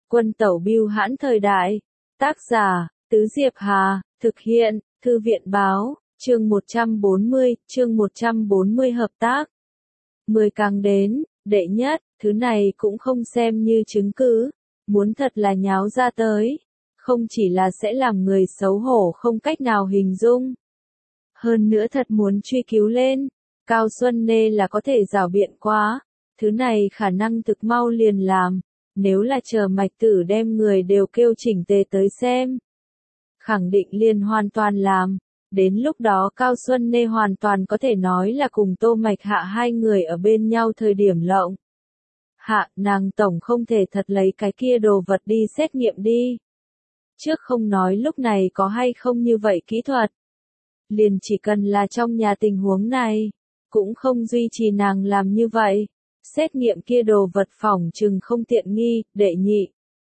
Quân tẩu bưu hãn thời đại. Tác giả, Tứ Diệp Hà, thực hiện, Thư viện báo, chương 140 hợp tác. 10 càng đến, đệ nhất, thứ này cũng không xem như chứng cứ, muốn thật là nháo ra tới, không chỉ là sẽ làm người xấu hổ không cách nào hình dung. Hơn nữa thật muốn truy cứu lên, Cao Xuân Nê là có thể rảo biện quá, thứ này khả năng thực mau liền làm, nếu là chờ Mạch Tử đem người đều kêu chỉnh tề tới xem. Khẳng định liền hoàn toàn làm, đến lúc đó Cao Xuân Nê hoàn toàn có thể nói là cùng Tô Mạch Hạ hai người ở bên nhau thời điểm lộng. Hạ, nàng tổng không thể thật lấy cái kia đồ vật đi xét nghiệm đi. Trước không nói lúc này có hay không như vậy kỹ thuật. Liền chỉ cần là trong nhà tình huống này, cũng không duy trì nàng làm như vậy. Xét nghiệm kia đồ vật phỏng chừng không tiện nghi, đệ nhị.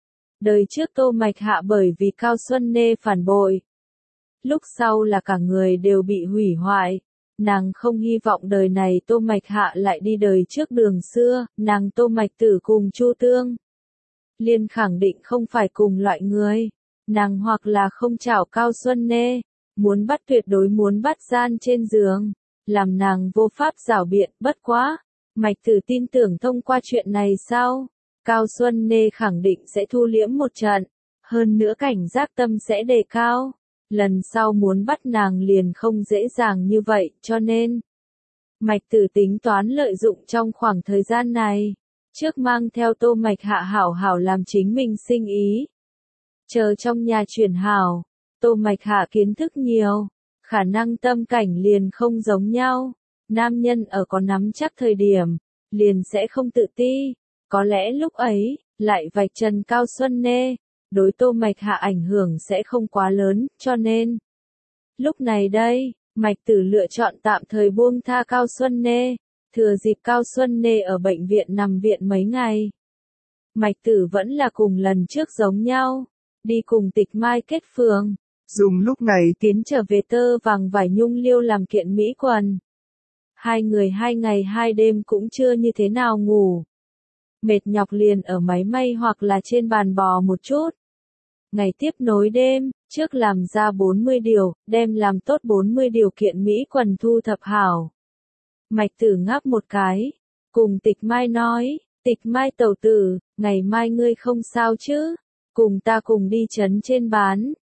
Đời trước Tô Mạch Hạ bởi vì Cao Xuân Nê phản bội. Lúc sau là cả người đều bị hủy hoại. Nàng không hy vọng đời này Tô Mạch Hạ lại đi đời trước đường xưa, nàng Tô Mạch Tử cùng Chu Tương. Liên khẳng định không phải cùng loại người. Nàng hoặc là không chảo Cao Xuân Nê, muốn bắt tuyệt đối muốn bắt gian trên giường, làm nàng vô pháp giảo biện, bất quá. Mạch Tử tin tưởng thông qua chuyện này sau, Cao Xuân Nê khẳng định sẽ thu liễm một trận, hơn nữa cảnh giác tâm sẽ đề cao, lần sau muốn bắt nàng liền không dễ dàng như vậy, cho nên Mạch Tử tính toán lợi dụng trong khoảng thời gian này, trước mang theo Tô Mạch Hạ hảo hảo làm chính mình sinh ý. Chờ trong nhà chuyển hảo, Tô Mạch Hạ kiến thức nhiều, khả năng tâm cảnh liền không giống nhau. Nam nhân ở có nắm chắc thời điểm, liền sẽ không tự ti, có lẽ lúc ấy, lại vạch trần Cao Xuân Nê, đối Tô Mạch Hạ ảnh hưởng sẽ không quá lớn, cho nên. Lúc này đây, Mạch Tử lựa chọn tạm thời buông tha Cao Xuân Nê, thừa dịp Cao Xuân Nê ở bệnh viện nằm viện mấy ngày. Mạch Tử vẫn là cùng lần trước giống nhau, đi cùng Tịch Mai kết phường, dùng lúc này tiến trở về tơ vàng vải nhung liêu làm kiện mỹ quần. Hai người 2 ngày 2 đêm cũng chưa như thế nào ngủ. Mệt nhọc liền ở máy may hoặc là trên bàn bò một chút. Ngày tiếp nối đêm, trước làm ra 40 điều, đem làm tốt 40 điều kiện mỹ quần thu thập hảo. Mạch Tử ngáp một cái, cùng Tịch Mai nói, Tịch Mai tẩu tử, ngày mai ngươi không sao chứ, cùng ta cùng đi trấn trên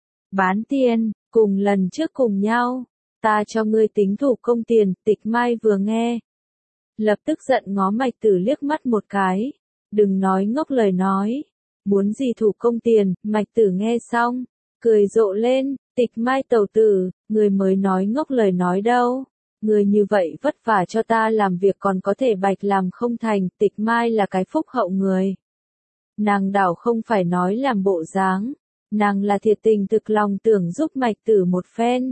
bán tiền, cùng lần trước cùng nhau. Ta cho ngươi tính thủ công tiền, Tịch Mai vừa nghe. Lập tức giận ngó Mạch Tử liếc mắt một cái. Đừng nói ngốc lời nói. Muốn gì thủ công tiền, Mạch Tử nghe xong. Cười rộ lên, Tịch Mai tẩu tử, người mới nói ngốc lời nói đâu. Người như vậy vất vả cho ta làm việc còn có thể bạch làm không thành, Tịch Mai là cái phúc hậu người. Nàng đảo không phải nói làm bộ dáng. Nàng là thiệt tình thực lòng tưởng giúp Mạch Tử một phen.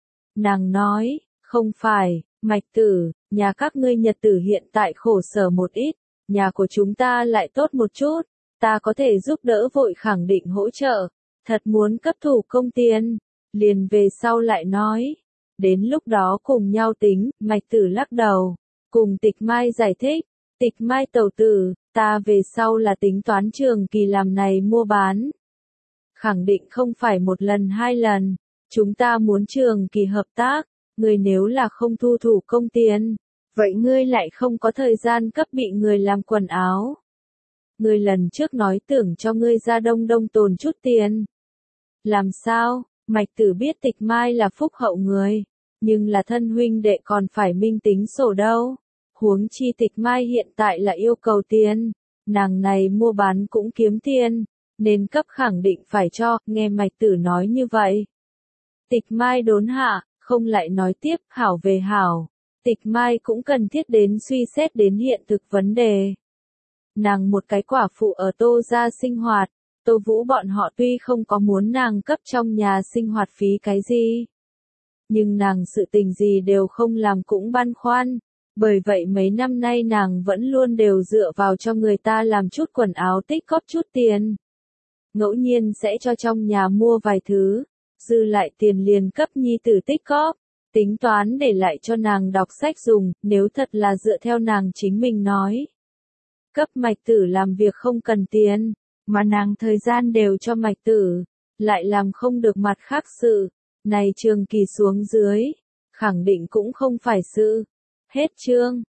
Nàng nói, không phải, Mạch Tử, nhà các ngươi nhật tử hiện tại khổ sở một ít, nhà của chúng ta lại tốt một chút, ta có thể giúp đỡ vội khẳng định hỗ trợ, thật muốn cấp thủ công tiền, liền về sau lại nói, đến lúc đó cùng nhau tính, Mạch Tử lắc đầu, cùng Tịch Mai giải thích, Tịch Mai tẩu tử, ta về sau là tính toán trường kỳ làm này mua bán. Khẳng định không phải một lần 2 lần. Chúng ta muốn trường kỳ hợp tác, người nếu là không thu thủ công tiền, vậy ngươi lại không có thời gian cấp bị người làm quần áo. Ngươi lần trước nói tưởng cho ngươi ra đông đông tồn chút tiền. Làm sao, Mạch Tử biết Tịch Mai là phúc hậu người, nhưng là thân huynh đệ còn phải minh tính sổ đâu. Huống chi Tịch Mai hiện tại là yêu cầu tiền, nàng này mua bán cũng kiếm tiền, nên cấp khẳng định phải cho, nghe Mạch Tử nói như vậy. Tịch Mai đốn hạ, không lại nói tiếp, hảo về hảo. Tịch Mai cũng cần thiết đến suy xét đến hiện thực vấn đề. Nàng một cái quả phụ ở Tô gia sinh hoạt, Tô Vũ bọn họ tuy không có muốn nàng cấp trong nhà sinh hoạt phí cái gì. Nhưng nàng sự tình gì đều không làm cũng băn khoăn. Bởi vậy mấy năm nay nàng vẫn luôn đều dựa vào cho người ta làm chút quần áo tích góp chút tiền. Ngẫu nhiên sẽ cho trong nhà mua vài thứ. Dư lại tiền liền cấp nhi tử tích góp, tính toán để lại cho nàng đọc sách dùng, nếu thật là dựa theo nàng chính mình nói. Cấp Mạch Tử làm việc không cần tiền, mà nàng thời gian đều cho Mạch Tử, lại làm không được mặt khác sự, này trường kỳ xuống dưới, khẳng định cũng không phải sự. Hết chương.